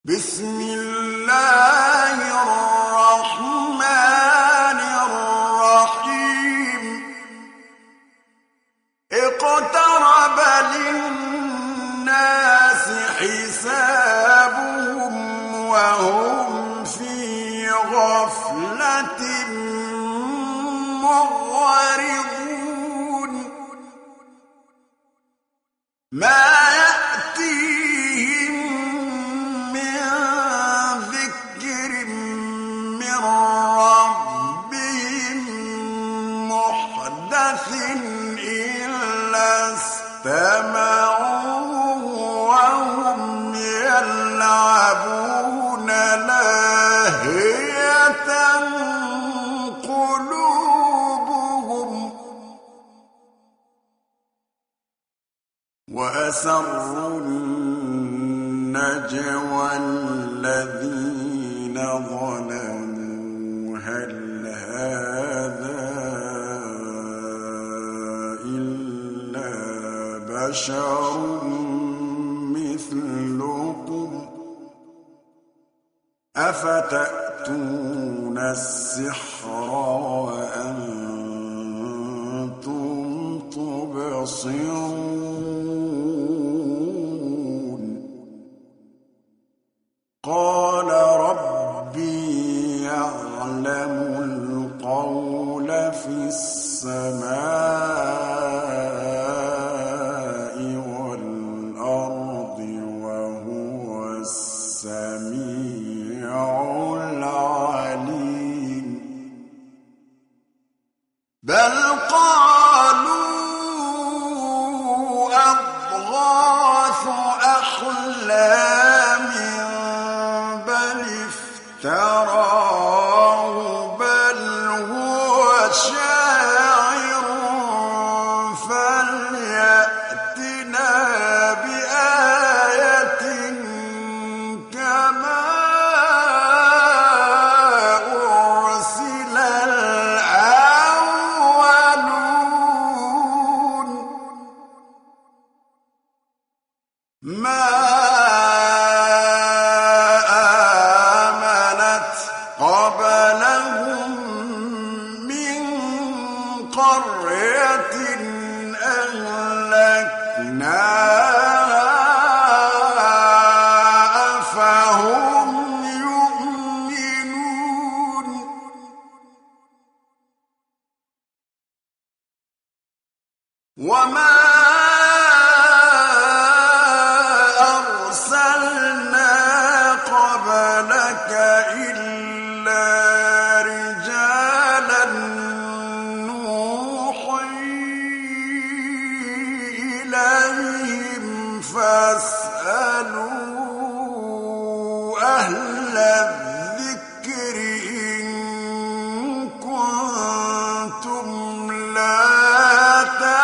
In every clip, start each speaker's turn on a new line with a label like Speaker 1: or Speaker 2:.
Speaker 1: بسم الله الرحمن الرحيم اقترب للناس حسابهم وهم في غفلة معرضون ما يأتيهم من ذكر من ربهم محدث إلا استمعوه وهم يلعبون لاهية قلوبهم وأسروا النجوى الذين ظلموا هل هذا إلا بشر مثلكم أفتأتون السحر وأنتم تبصرون قال ربي يعلم القول في السماء والأرض وهو السميع العليم بل قالوا أضغاث أحلام بل افتراه بل هو شاعر فليأتنا بآية كما أرسل الأولون ما آمنت قبلهم من قرية أهلكناها أفهم يؤمنون وما أرسلنا قبلك إلا رجالا نوحي إليهم فاسألوا أهل الذكر إن كنتم لا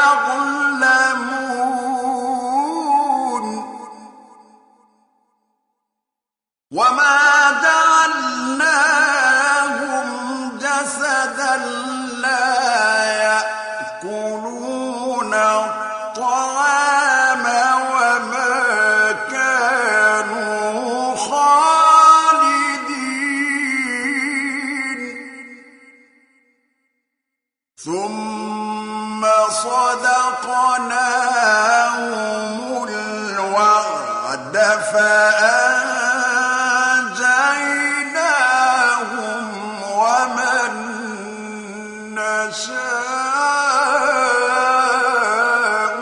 Speaker 1: تعلمون وما جعلناهم جسدا لا يأكلون الطعام وما كانوا خالدين ثم صدقناهم الوعد فأنجيناهم ومن نشاء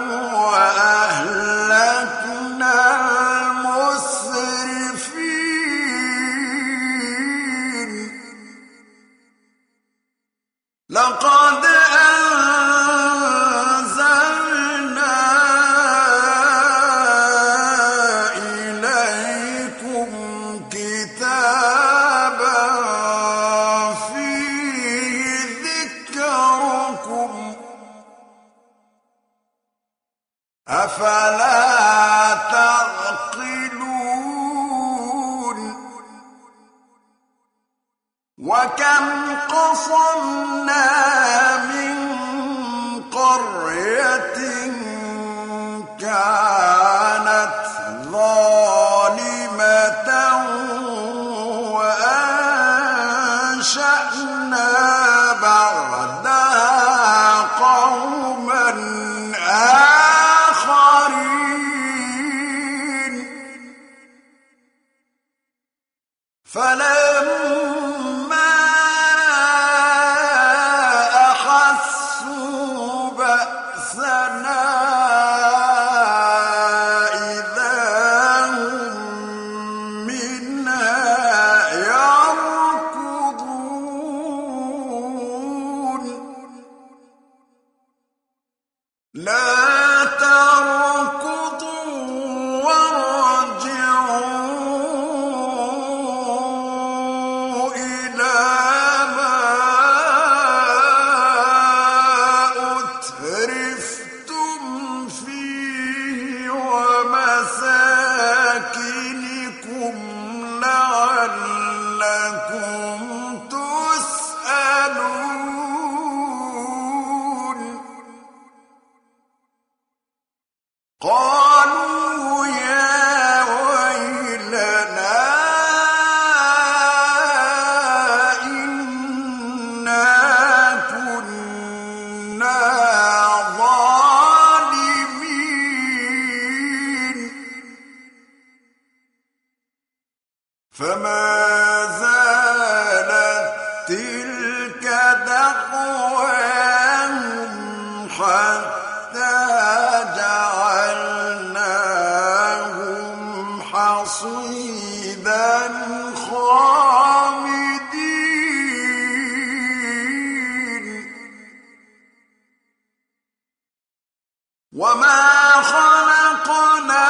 Speaker 1: وأهلكنا المسرفين لقد أنزلنا إليكم كتابا فيه ذكركم أفلا تعقلون وكم قصمنا من قرية كانت ظالمة لَمَسَاكِنِكُمْ لَعَلَّكُمْ تُسْأَلُونَ قَالُوا يَا وَيْلَنَا إِنَّا كُنَّا ظَالِمِينَ فَمَا زَالَتْ تِلْكَ دَعْوَاهُمْ حَتَّىٰ جَعَلْنَاهُمْ حَصِيدًا خَامِدِينَ وَمَا خَلَقْنَا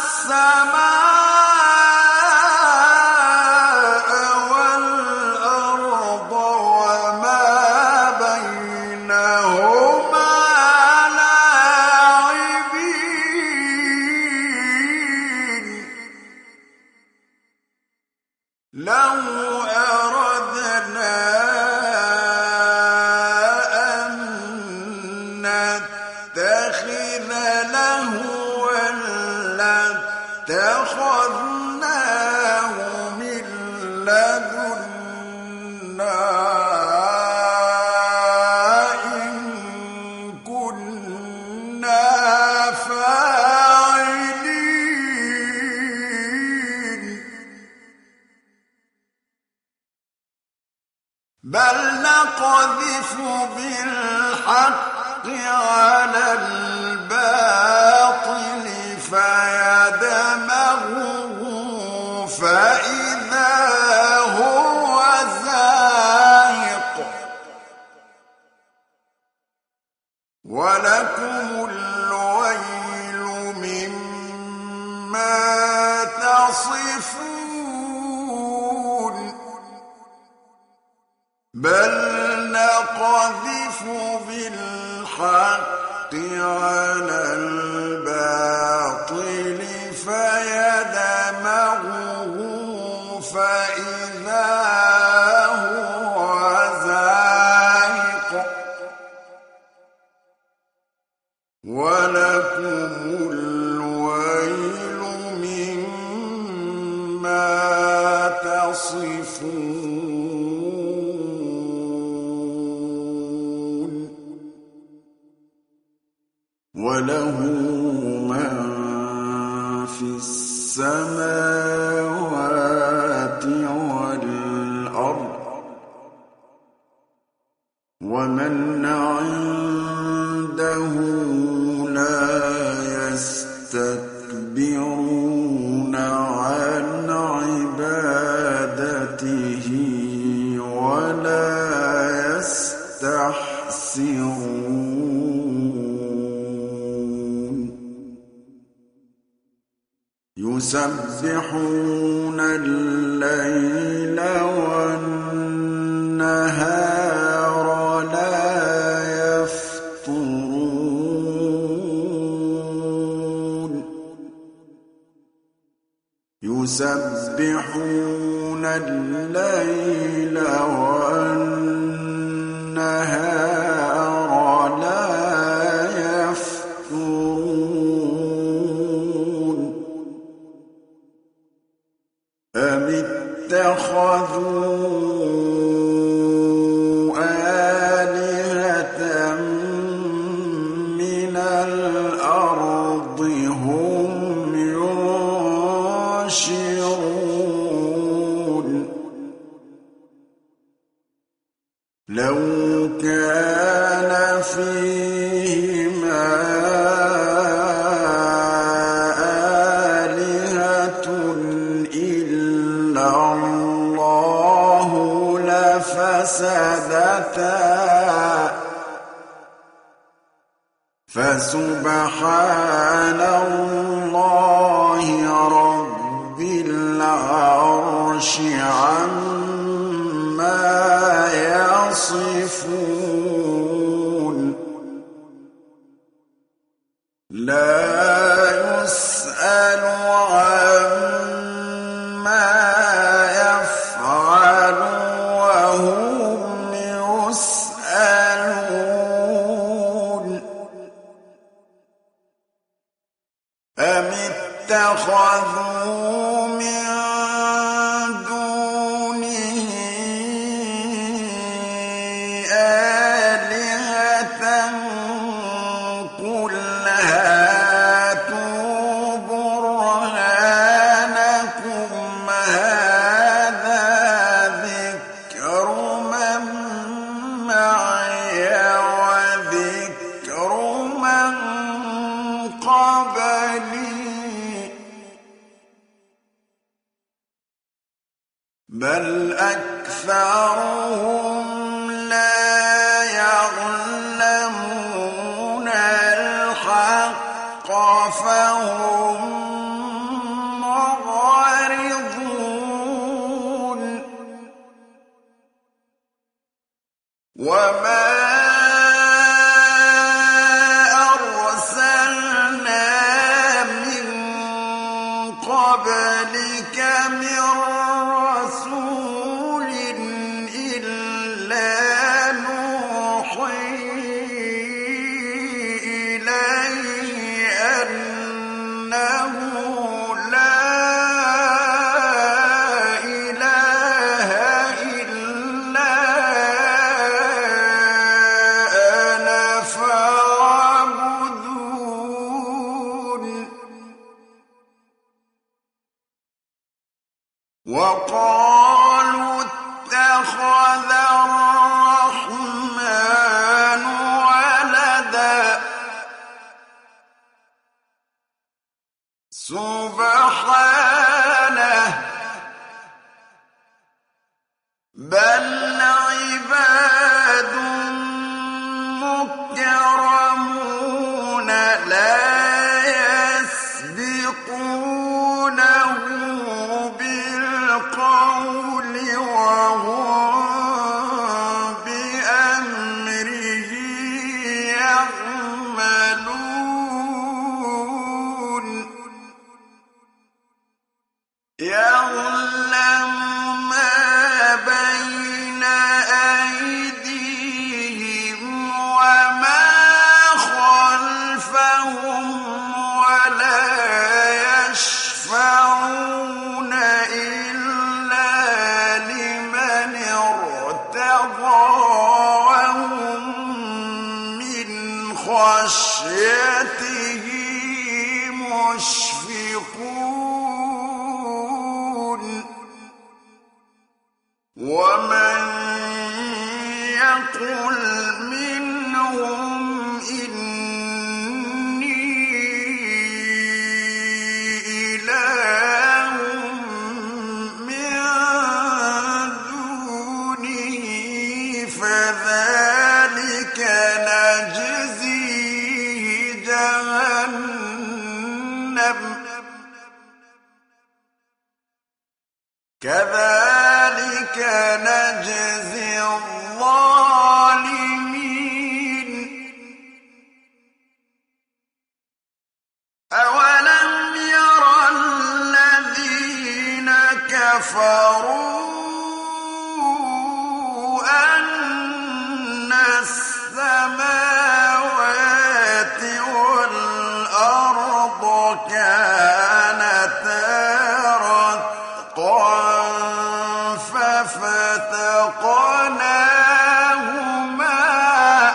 Speaker 1: السَّمَاءَ وَالْأَرْضَ وَمَا بَيْنَهُمَا لَاعِبِينَ لَوْ أَرَدْنَا أَن نَّتَّخِذَ لَهْوًا لَّاتَّخَذْنَاهُ مِن لَّدُنَّا إِن كُنَّا فَاعِلِينَ بَلْ نَقْذِفُ بِالْحَقِّ عَلَى الْبَاطِلِ فَيَدْمَغُهُ فَإِذَا هُوَ زَاهِقٌ وَلَكُمُ الْوَيْلُ مِمَّا تَصِفُونَ بَلْ نَقْذِفُ بِالْحَقِّ عَلَى الْبَاطِلِ فَيَدْمَغُهُ فَإِذَا هُوَ زَاهِقٌ وَلَكُمُ الْوَيْلُ مِمَّا تَصِفُونَ وَلَهُ مَن فِي السَّمَاوَاتِ وَالْأَرْضِ وَمَنْ عِندَهُ لَا يَسْتَكْبِرُونَ عَنْ عِبَادَتِهِ وَلَا يَسْتَحْسِرُونَ يُسَبِّحُونَ اللَّيْلَ وَالنَّهَارَ لَا يَفْتُرُونَ يُسَبِّحُونَ اللَّيْلَ وَالنَّهَارَ لَا يَفْتُرُونَ أَمِ اتَّخَذُوا آلِهَةً مِّنَ الْأَرْضِ هُمْ يُنشِرُونَ لَوْ كَانَ فِيهِمَا آلِهَةٌ إِلَّا اللَّهُ لَفَسَدَتَا فَسُبْحَانَ اللَّهِ رَبِّ الْعَرْشِ عَمَّا يَصِفُونَ لَا يُسْأَلُ عَمَّا اتخذوا من دونه آلهة قل هاتوا برهانكم هذا ذكر من معي وذكر من قبلي بل أكثرهم لا يعلمون الحق فهم معرضون وما أرسلنا من قبلك من رسول إلا نوحي إليه أنه لا إله إلا أنا فاعبدون وقالوا اتخذ الرحمن ولدا سبحانه بل عباد مكرمون لا يسبقونه بالقول وهم بأمره يعملون يعلم ما بين أيديهم وما خلفهم ولا يشفعون إلا لمن ارتضى وهم من خشيته مشفقون ومن يقل منهم إني إله من دونه فذلك نجزيه جهنم كذلك نجزي الظالمين أولم ير الذين كفروا أن السماوات والأرض كانتا رتقا ففتقناهما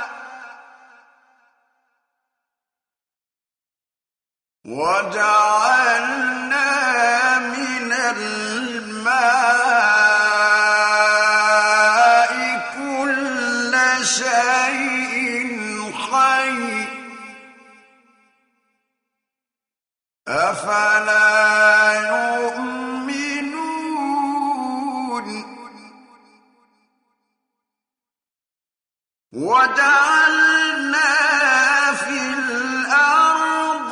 Speaker 1: وجعلنا من الماء كل شيء حي أفلا يؤمنون وجعلنا في الأرض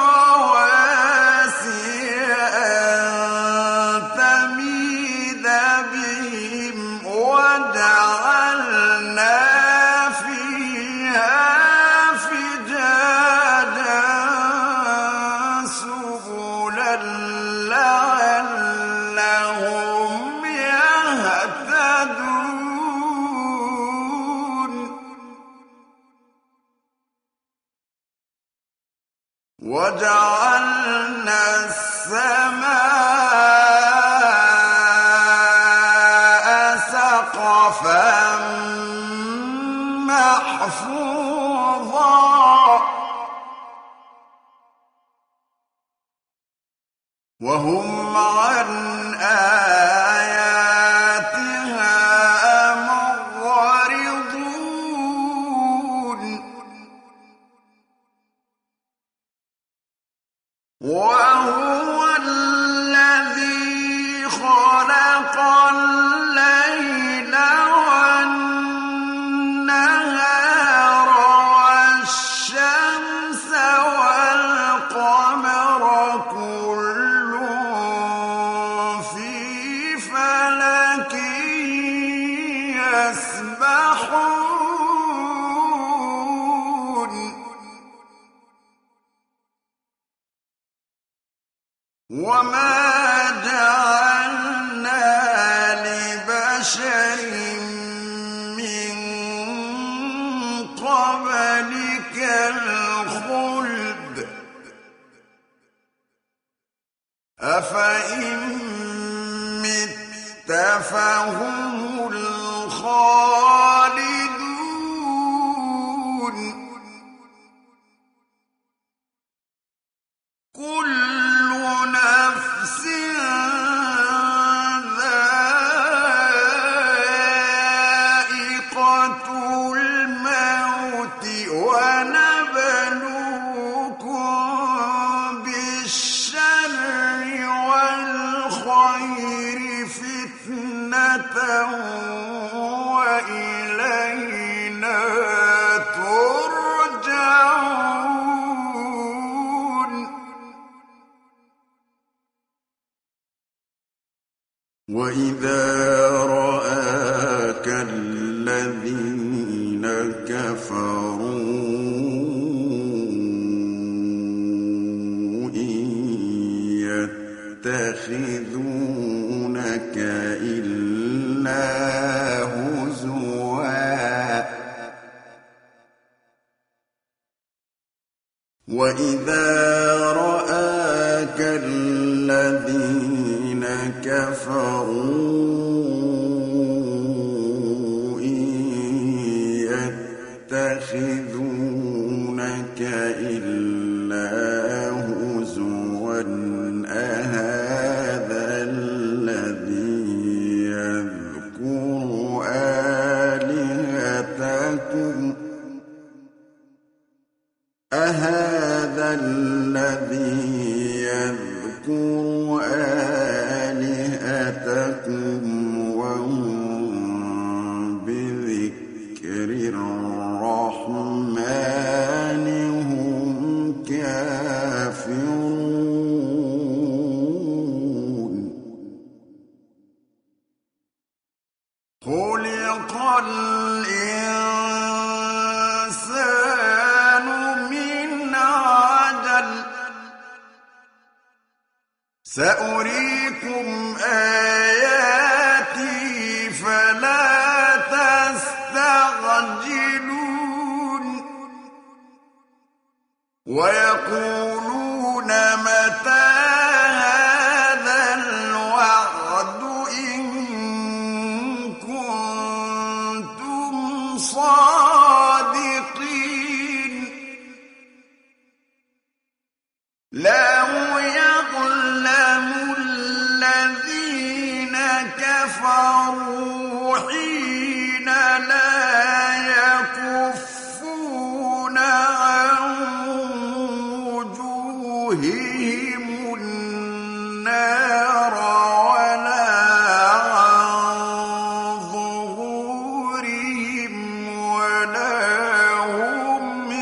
Speaker 1: رواسي أن تميد بهم وجعلنا فيها فجاجا سبلا وهم عن آياتها معرضون وهو الذي خلق الليل والنهار والشمس والقمر كل في فلك يسبحون وما جعلنا لبشر من قبلك الخلد أفإن مت فهم الخالدون كل نفس ذائقة الموت ونبلوكم بالشر والخير فتنة وإلينا ترجعون وإذا رآك الذين كفروا إن يتخذونك إلا هزوا وإذا رآك الذين كفروا إن يتخذونك إلا هزوا أهذا الذي يذكر آلهتكم أهذا الذي يذكر آلهتكم وهم بذكر الرحمن هم كافرون خلق الإنسان من عجل سأريكم آياتي فلا تستعجلون ويقولون متى هذا الوعد إن كنتم صادقين لو يعلم الذين كفروا حين لا يكفون عن وجوههم النار ولا عن ظهورهم ولا هم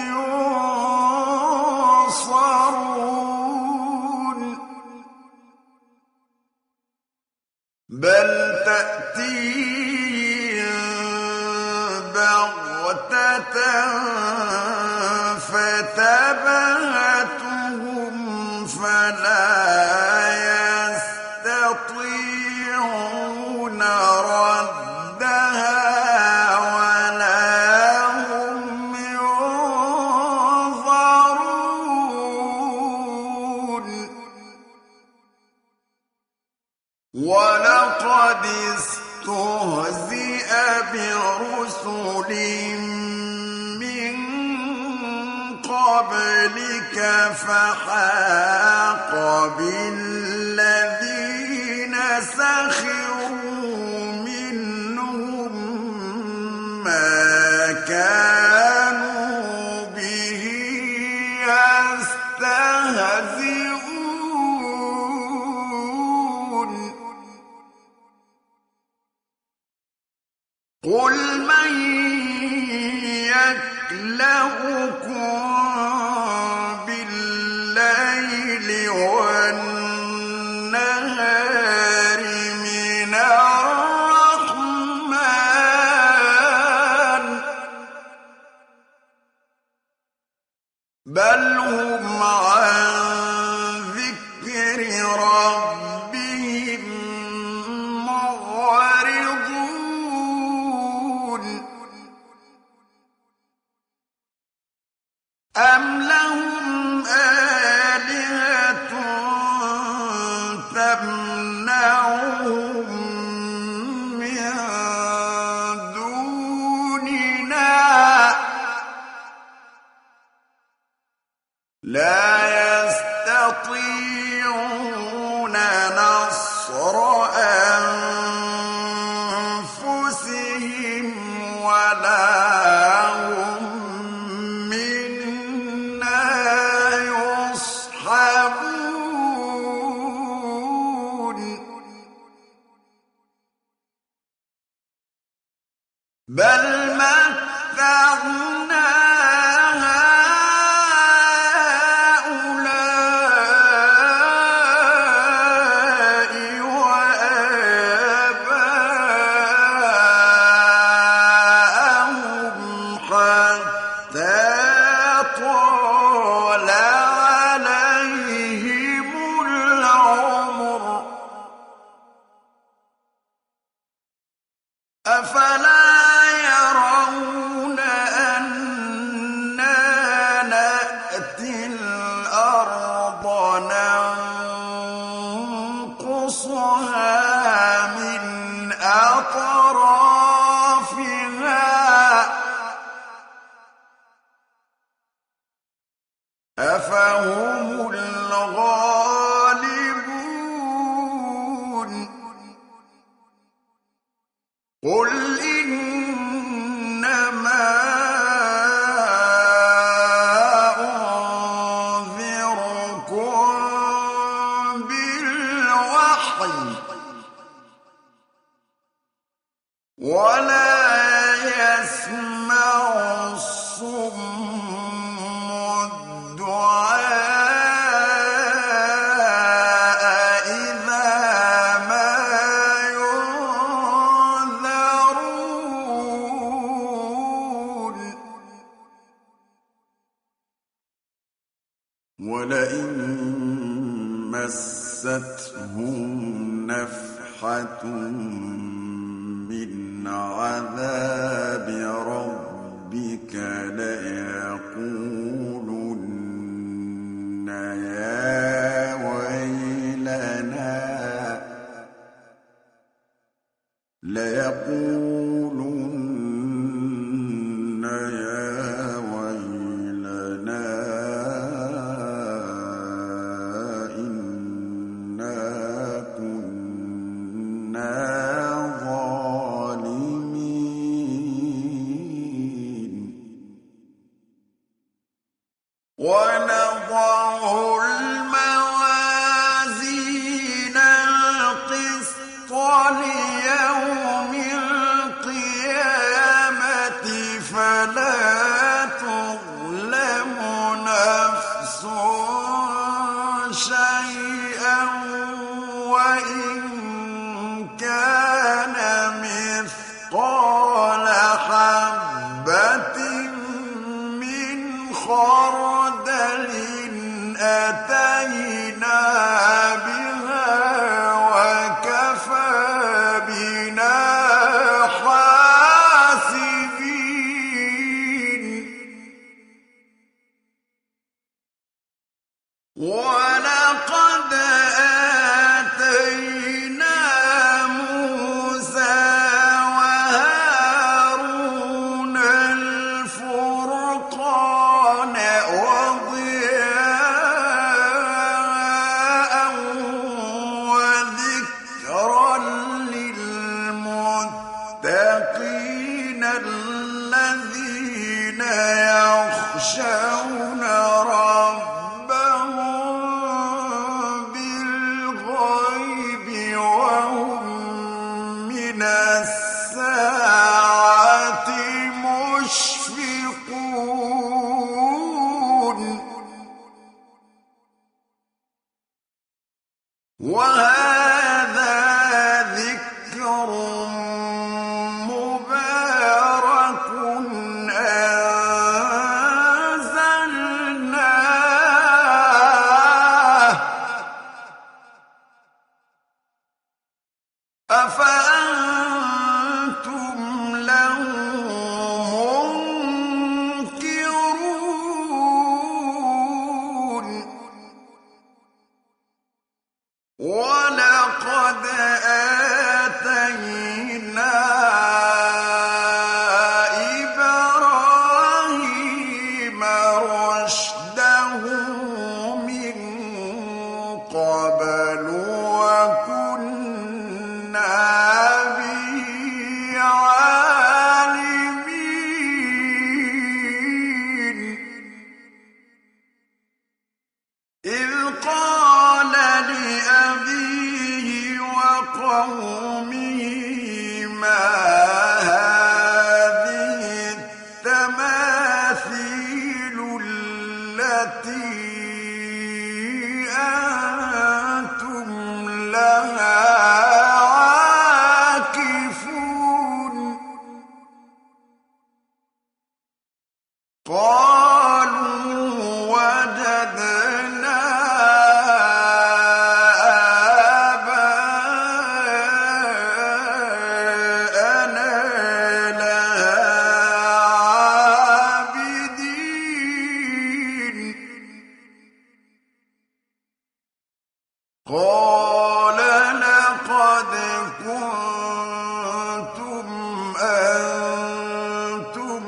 Speaker 1: ينصرون بل تأتيهم بغتة فتبهتهم فلا يستطيعون ردها ولا هم ينظرون ولقد استهزئ برسل من قبلك فحاق بالذين ربهم معرضون أم لهم آلهة تمنعهم من دوننا لا يستطيعون نصر أنفسهم ولا هم منا يصحبون بل متعنا أفلا يرون أنا نأتي الأرض ننقصها من أطرافها أفهم الغالبون قل إنما أنذركم بالوحي ولا يسمع الصم الدعاء إذا ما ينذرون ولئن مستهم نفحة من عذاب ربك ليقولن يا ويلنا إنا كنا ظالمين ونضع الموازين القسط ليوم القيامة فلا تظلم نفس شيئا وإن كان مثقال حبة من خردل أتينا بها وكفى بنا حاسبين ولقد آتينا موسى وهارون الفرقان وضياء وذكرا للمتقين الذين يخشون ربهم بالغيب وهم من الساعة مشفقون وهذا ذكر مبارك أنزلناه ولقد آتينا إبراهيم رشده من قبل وكنا به عالمين إذ قال لأبيه وقومه ما هذه التماثيل التي أنتم لها عاكفون قالوا وجدنا آباءنا لها عابدين قال لقد كنتم أنتم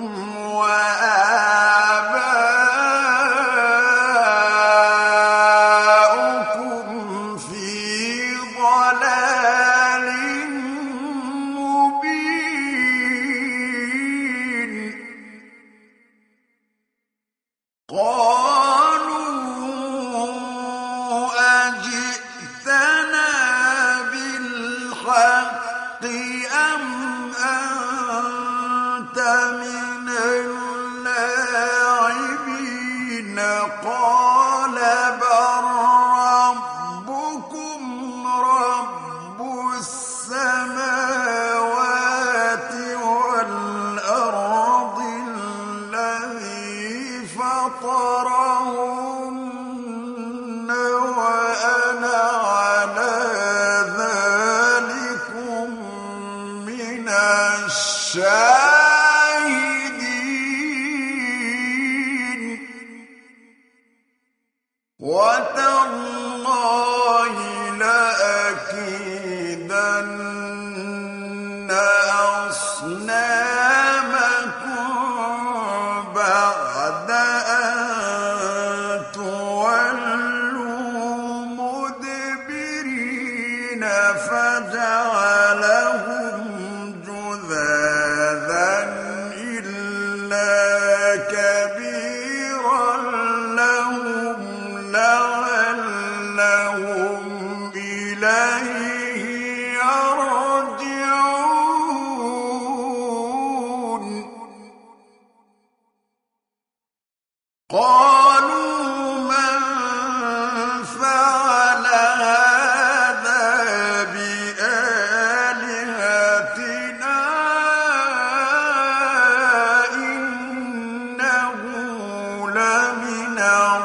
Speaker 1: وآباؤكم في ضلال مبين قالوا أجئتنا بالحق أم أنت من اللاعبين قال بل ربكم رب السماوات والأرض الذي فطرهن وأنا على ذلكم من الشاهدين وتالله لأكيدن أصنامكم بعد أن تولوا مدبرين فجعلهم جذاذا إلا كبيرا لهم لعلهم إليه يرجعون قالوا من فعل هذا بآلهتنا إنه لمن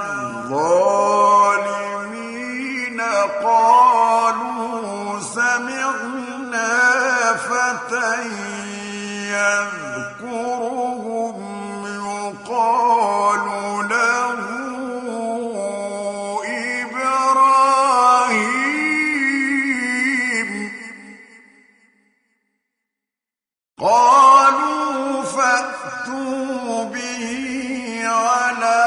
Speaker 1: الظالمين قالوا سمعنا فتى يذكرهم يقال له إبراهيم قالوا فأتوا به على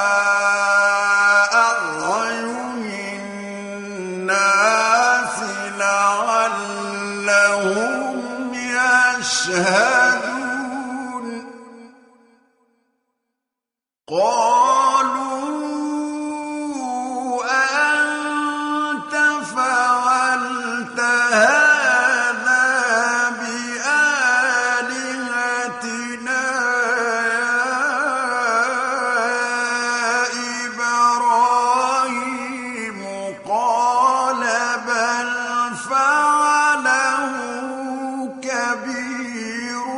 Speaker 1: أعين الناس لعلهم يشهدون قالوا أأنت فعلت هذا بآلهتنا يا إبراهيم قال بل فعله كبيرهم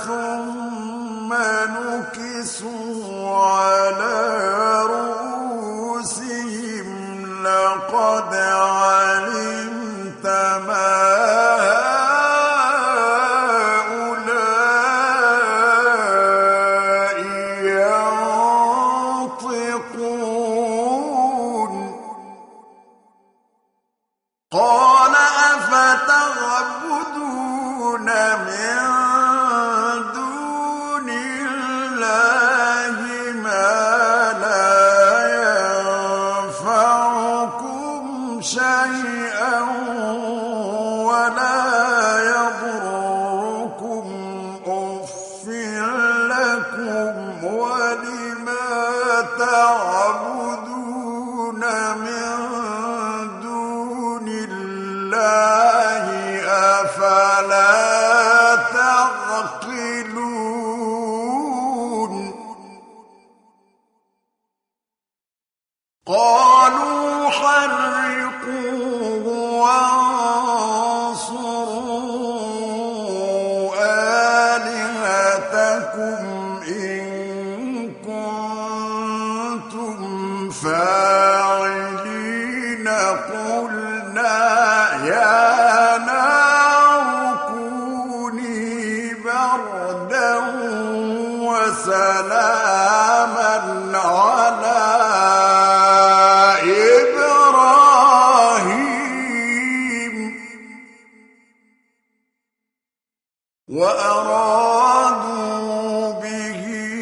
Speaker 1: ثم نكسوا على رؤوسهم لقد علمت ما هؤلاء ينطقون قال أفتعبدون من دون الله ما لا ينفعكم شيئا ولا يضركم أف لكم ولما تعبدون من دون الله أفلا تعقلون قالوا حرقوه وانصروا آلهتكم إن كنتم فاعلين قلنا يا نار كوني بردا وسلاما على إبراهيم وأرادوا به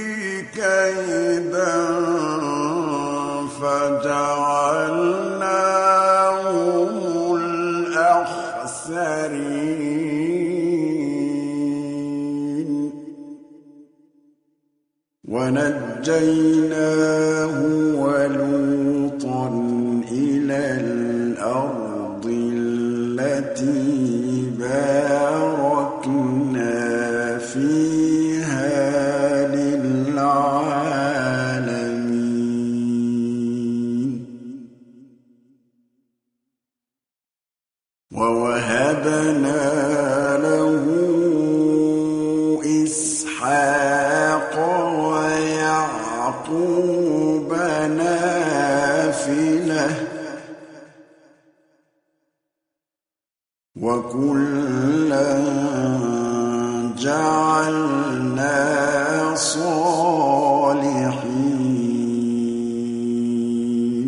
Speaker 1: كيدا فجعلناهم الأخسرين ونجيناه ولوطا إلى الأرض التي باركنا فيها للعالمين ووهبنا له إسحاق ويعقوب نافلة وكلا جعلنا صالحين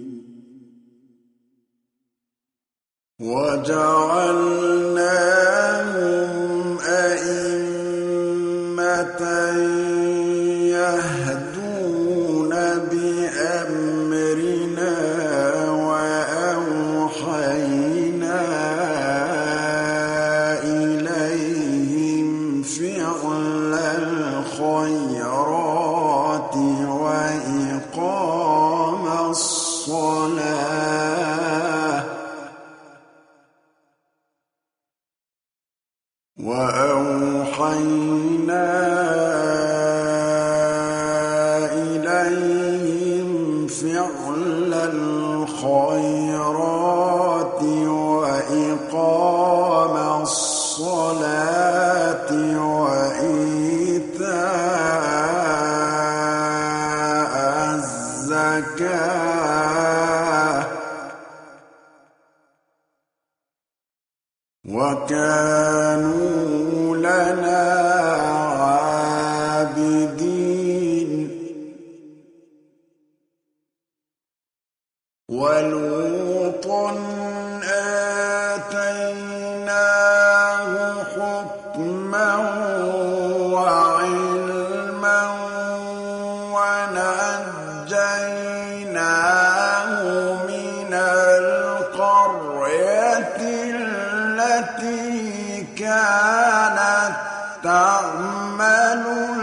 Speaker 1: وجعلناهم أئمة يهدون بأمرنا وأوحينا إليهم فعل الخيرات وإقام الصلاة وأوحينا إليهم فعل الخيرات وإقام الصلاة وإيتاء الزكاة وكانوا لنا عابدين ولوطا آتيناه حكما وعلما ونجيناه من القرية التي كانت تعمل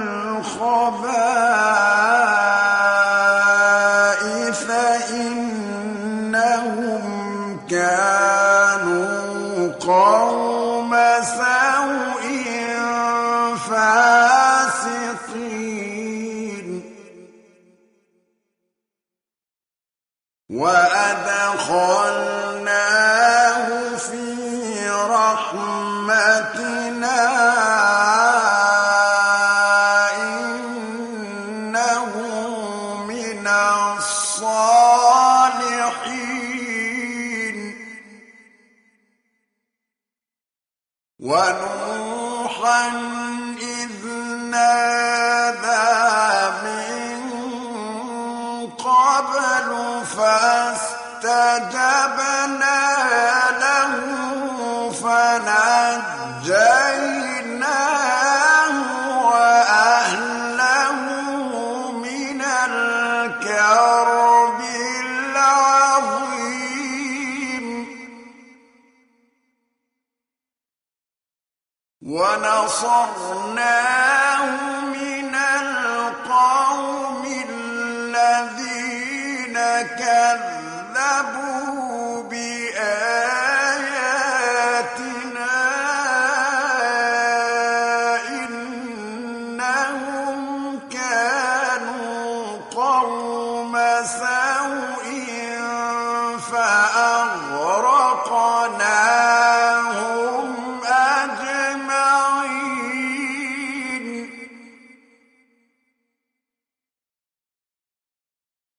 Speaker 1: الخبائث إنهم كانوا قوم سوء فاسقين وأدخلناه في رحمتنا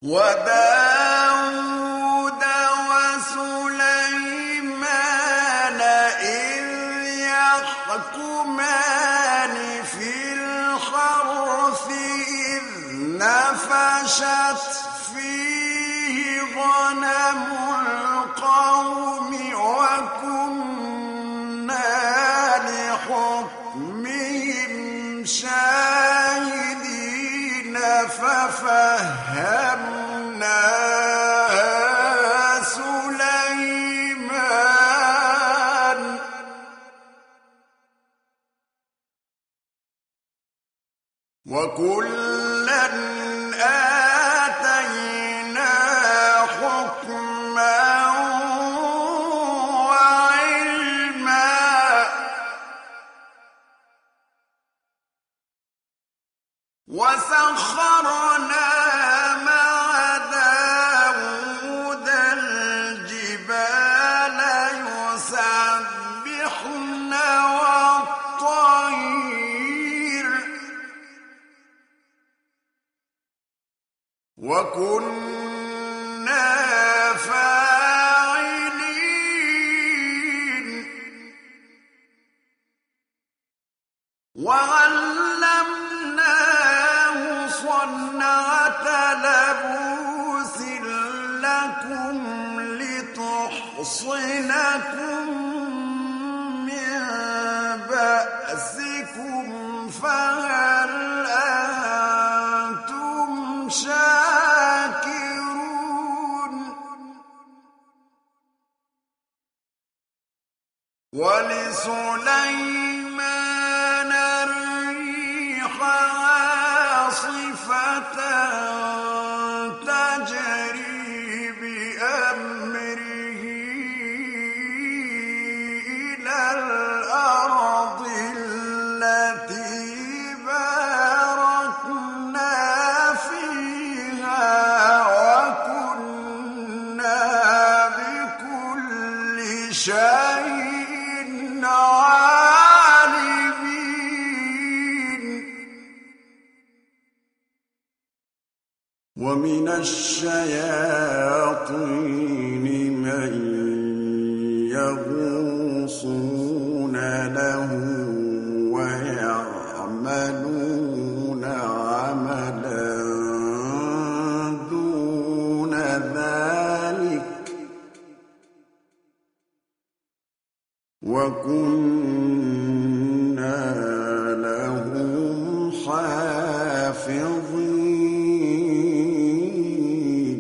Speaker 1: وداود وسليمان إذ يحكمان في الحرث إذ نفشت فيه غنم القوم وكنا لحكمهم شاهدين ففهمناها سليمان وكلا آتينا حكما وعلما وسخرنا مع داود الجبال يسبحن والطير وكنا فاعلين وعلمناه صنعة لبوس لكم لتحصنكم من بأسكم فهل أنتم شاكرون ولسليمان الريح عاصفة تجري بأمره إلى الأرض التي باركنا فيها وكنا بكل شيء عالمين ومن الشياطين من يغوصون له ويعملون عملا دون ذلك وكنا لهم حافظين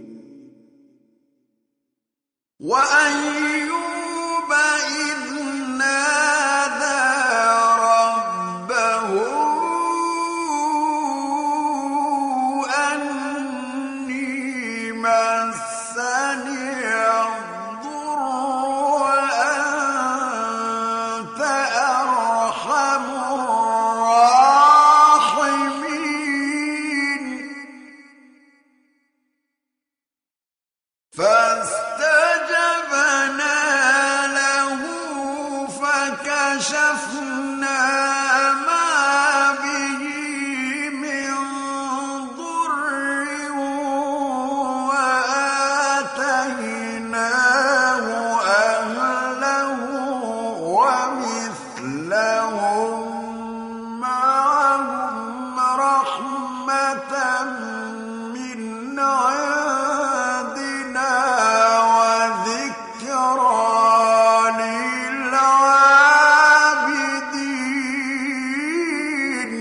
Speaker 1: وأيوب إذ نادى ربه أني مسني الضر وأنت أرحم الراحمين فاستجبنا له فكشفنا ما به من ضر وآتيناه أهله ومثلهم معهم رحمة من عندنا وذكرى للعابدين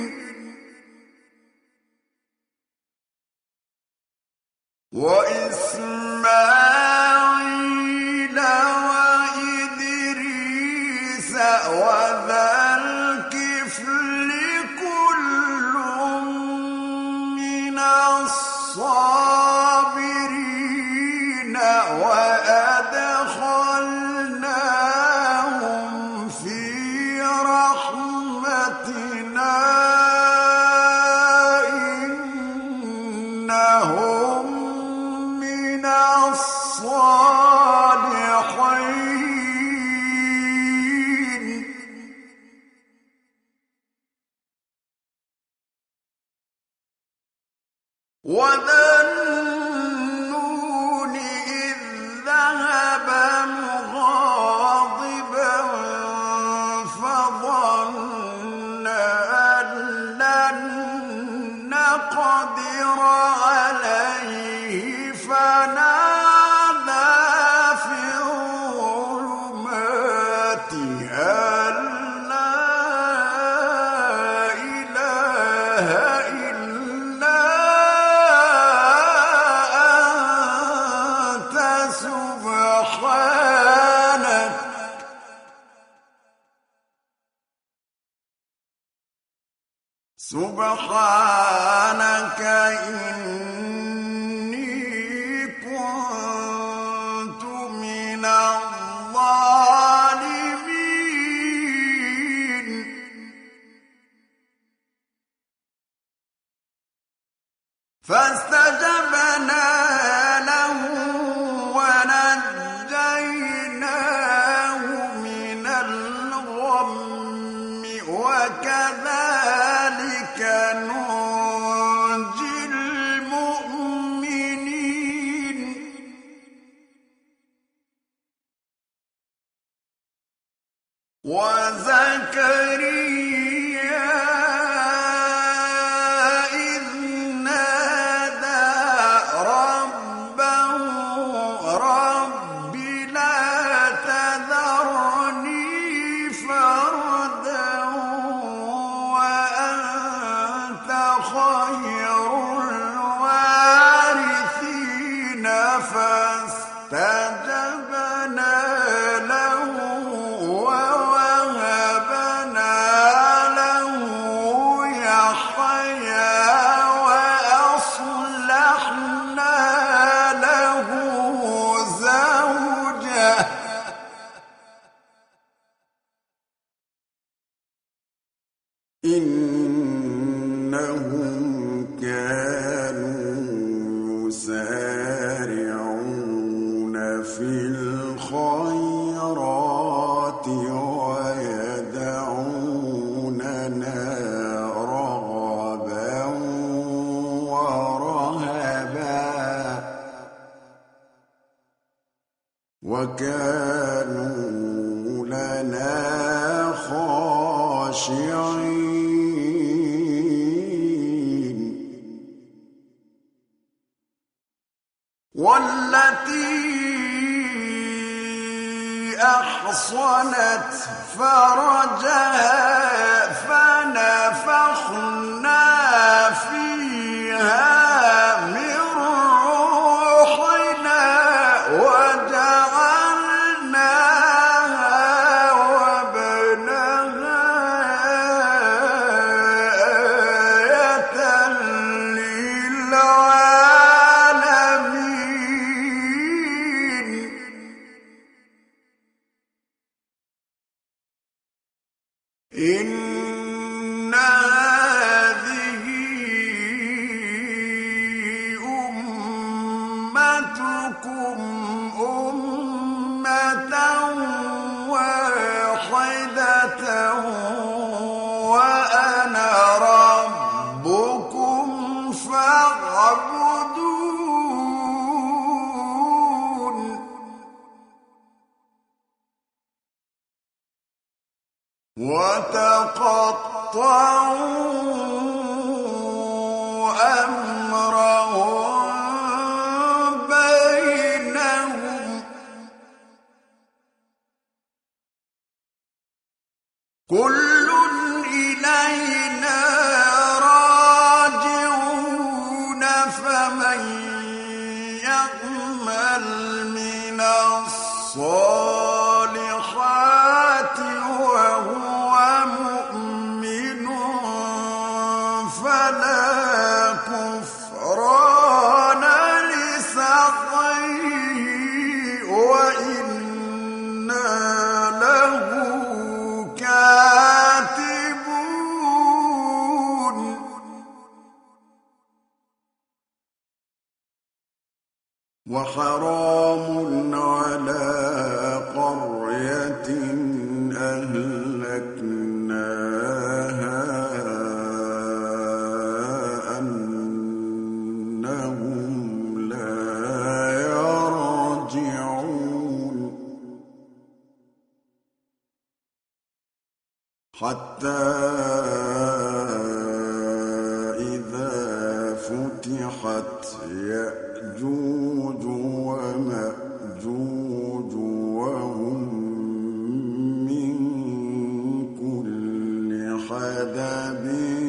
Speaker 1: وإسماعيل وإدريس وذا الكفل كل من الصابرين وأدخلناهم في رحمتنا إنهم من الصالحين وذا قدر عليه فنادى في الظلمات أن لا إله إلا أنت سبحانك إني كنت من الظالمين فاستجبنا له ونجيناه من الغم وكذلك ننجي المؤمنين وزكريا إذ نادى ربه رب لا تذرني فردا وأنت خير الوارثين فاستجبنا له ووهبنا له يحيى وأصلحنا له زوجه إنهم كانوا يسارعون في الخيرات ويدعوننا رغبا ورهبا وكانوا لنا خاشعين والتي أحصنت فرجها فنفخنا فيها من روحنا وجعلناها وابنها آية للعالمين إن هذه أمتكم أمة واحدة وأنا ربكم فاعبدون وتقطعوا أمرهم بينهم كل إلينا راجعون فمن يعمل من الصالحات وهو مؤمن فلا كفران لسعيه وإنا له كاتبون وحرام على قرية أهلكناها أنهم لا يرجعون حتى إذا وَفُتِحَتْ يَأْجُوجُ وَمَأْجُوجُ وَهُم مِّن كُلِّ حَدَبٍ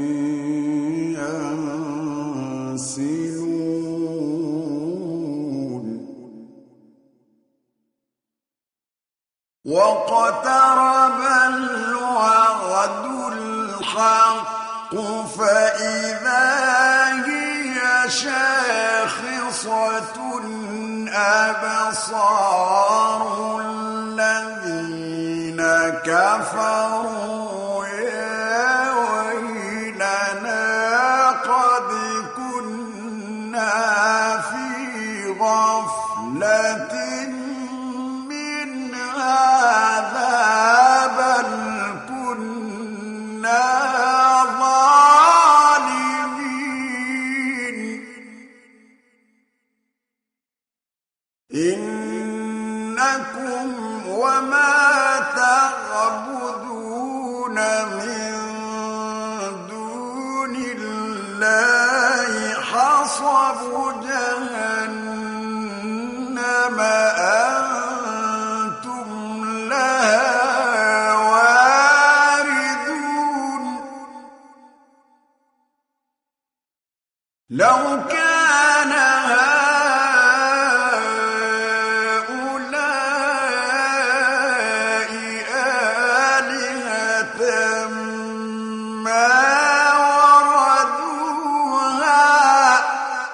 Speaker 1: يَنسِلُونَ وَاقْتَرَبَ الْوَعْدُ الْحَقُّ فَإِذَا هِيَ شَاخِصَةٌ أَبْصَارُ الَّذِينَ كَفَرُوا يَا وَيْلَنَا قَدْ كُنَّا فِي غَفْلَةٍ مِّنْ هَٰذَا بَلْ كُنَّا ظَالِمِينَ إِنَّكُمْ وَمَا تَعْبُدُونَ مِن دُونِ اللَّهِ حَصَبُ جَهَنَّمَ أَنتُمْ لَهَا وَارِدُونَ لَوْ كَانَ هَٰؤُلَاءِ آلِهَةً مَّا وَرَدُوهَا ۖ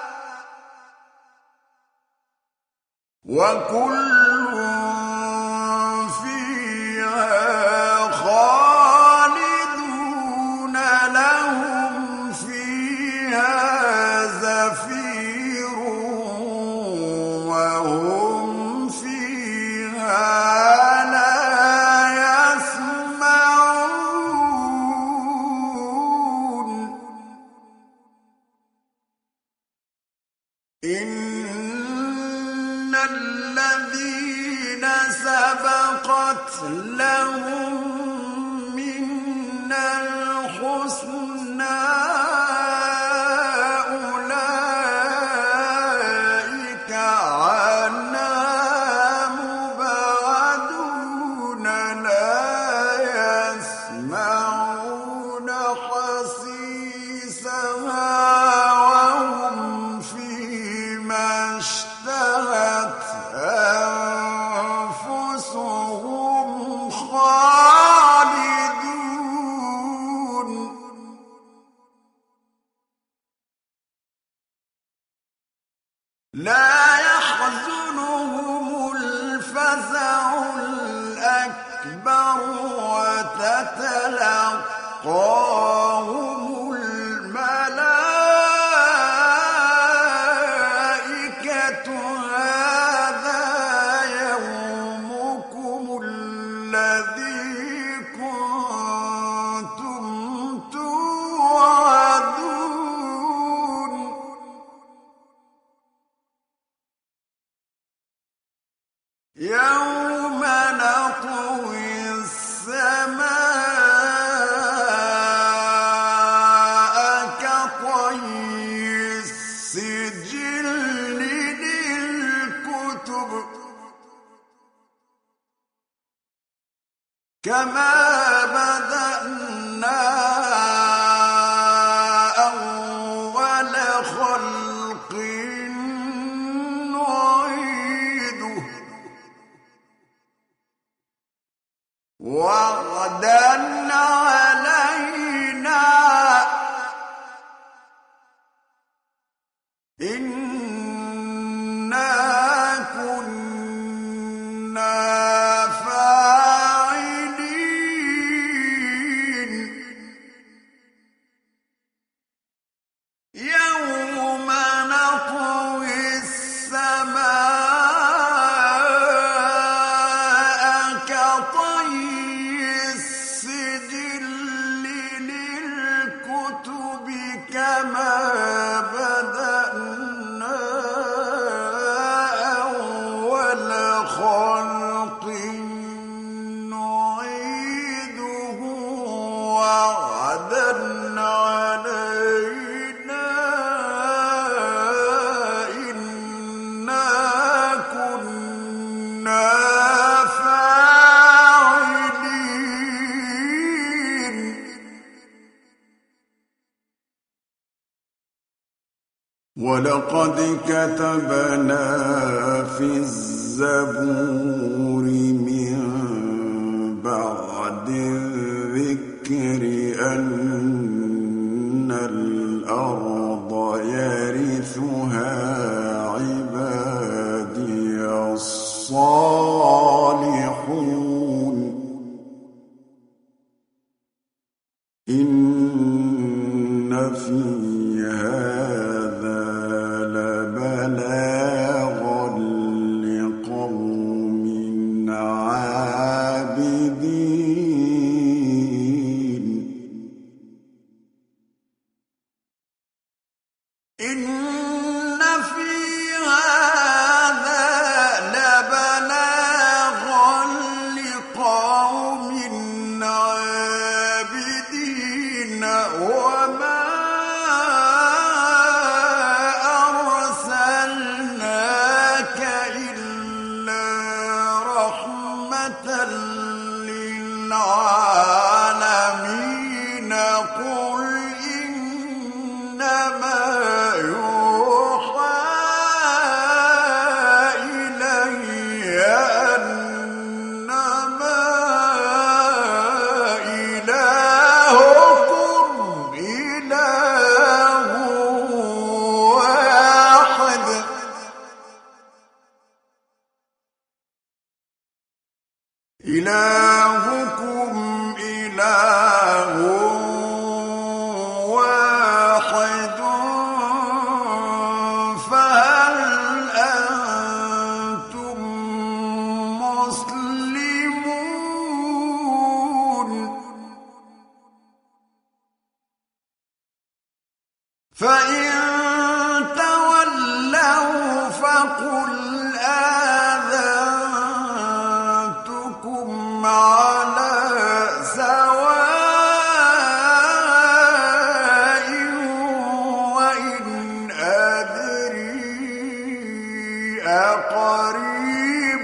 Speaker 1: وَكُلٌّ فِيهَا خَالِدُونَ لَهُمْ فِيهَا زَفِيرٌ وَهُمْ فِيهَا لَا يَسْمَعُونَ إِنَّ الَّذِينَ سَبَقَتْ لَهُم مِّنَّا الْحُسْنَىٰ أُولَٰئِكَ عَنْهَا مُبْعَدُونَ لَا يَسْمَعُونَ حَسِيسَهَا وَهُمْ فِيمَا اشْتَهَتْ أَنفُسُهُمْ خَالِدُونَ لَا يَحْزُنُهُمُ الْفَزَعُ الْأَكْبَرُ وَتَتَلَقَّاهُمُ الْمَلَائِكَةُ هَٰذَا يَوْمُكُمُ الَّذِي كُنتُمْ تُوعَدُونَ يَوْمَ نَطْوِي السَّمَاءَ كَطَيِّ السِّجِلِّ لِلْكُتُبِ كَمَا بَدَأْنَا أَوَّلَ خَلْقٍ نُّعِيدُهُ وَعْدًا عَلَيْنَا إِنَّا كُنَّا فَاعِلِينَ يَوْمَ نَطْوِي السَّمَاءَ كَطَيِّ السِّجِلِّ لِلْكُتُبِ كَمَا بَدَأْنَا أَوَّلَ خَلْقٍ نُّعِيدُهُ وَعْدًا عَلَيْنَا ولقد كتبنا في الزبور من بعد الذكر أن الأرض يرثها عبادي الصالحون إن في هذا لبلاغا لقوم عابدين إن في هذا لبلاغا لقوم عابدين وما أرسلناك إلا رحمة للعالمين قل إنما يوحى إلي أنما إلهكم إله واحد إلهكم إله واحد فهل أنتم مسلمون فإن تولوا فقل آذنتكم على سواء وإن أدري أقريب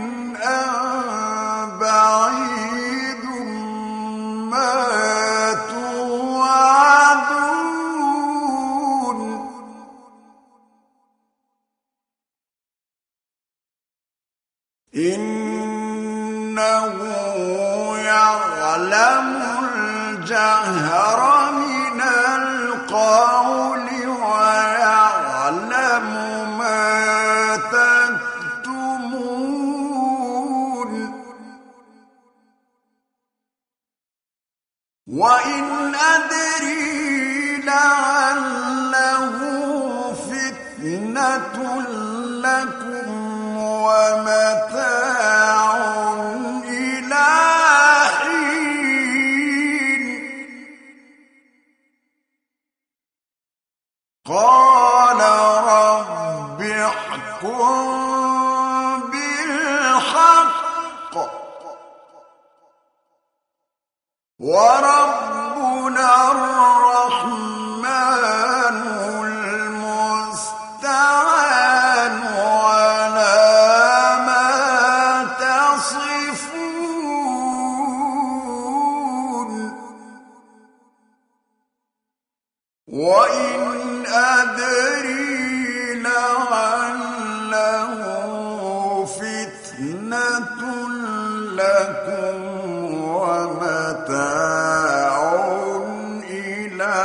Speaker 1: أم بعيد ما توعدون إنه يعلم الجهر من القول ويعلم ما تكتمون وإن أدري لعله فتنة لكم ومتاع إلى حين قال رب احكم بالحق وربنا الرحمن المستعان على ما تصفون وإن أدري لعله فتنة لكم ومتاع إلى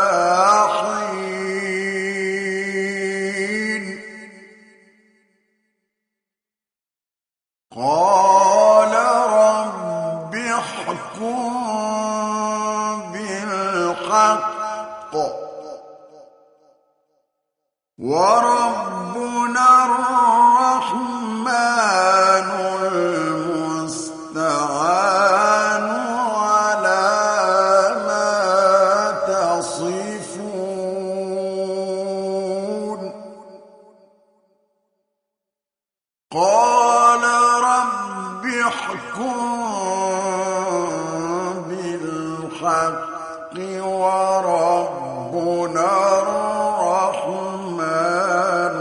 Speaker 1: حين قال رب احكم بالحق وربنا الرحمن المستعان على ما تصفون قال رب احكم بالحق وربنا الرحمن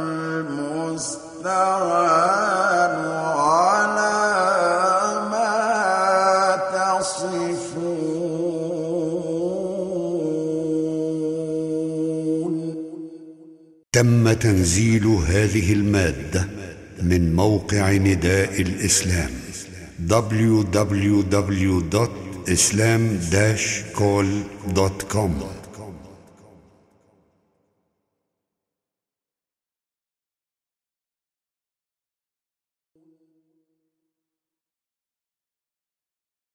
Speaker 1: المستعان على ما تصفون
Speaker 2: تم تنزيل هذه المادة من موقع نداء الإسلام www.islam-call.com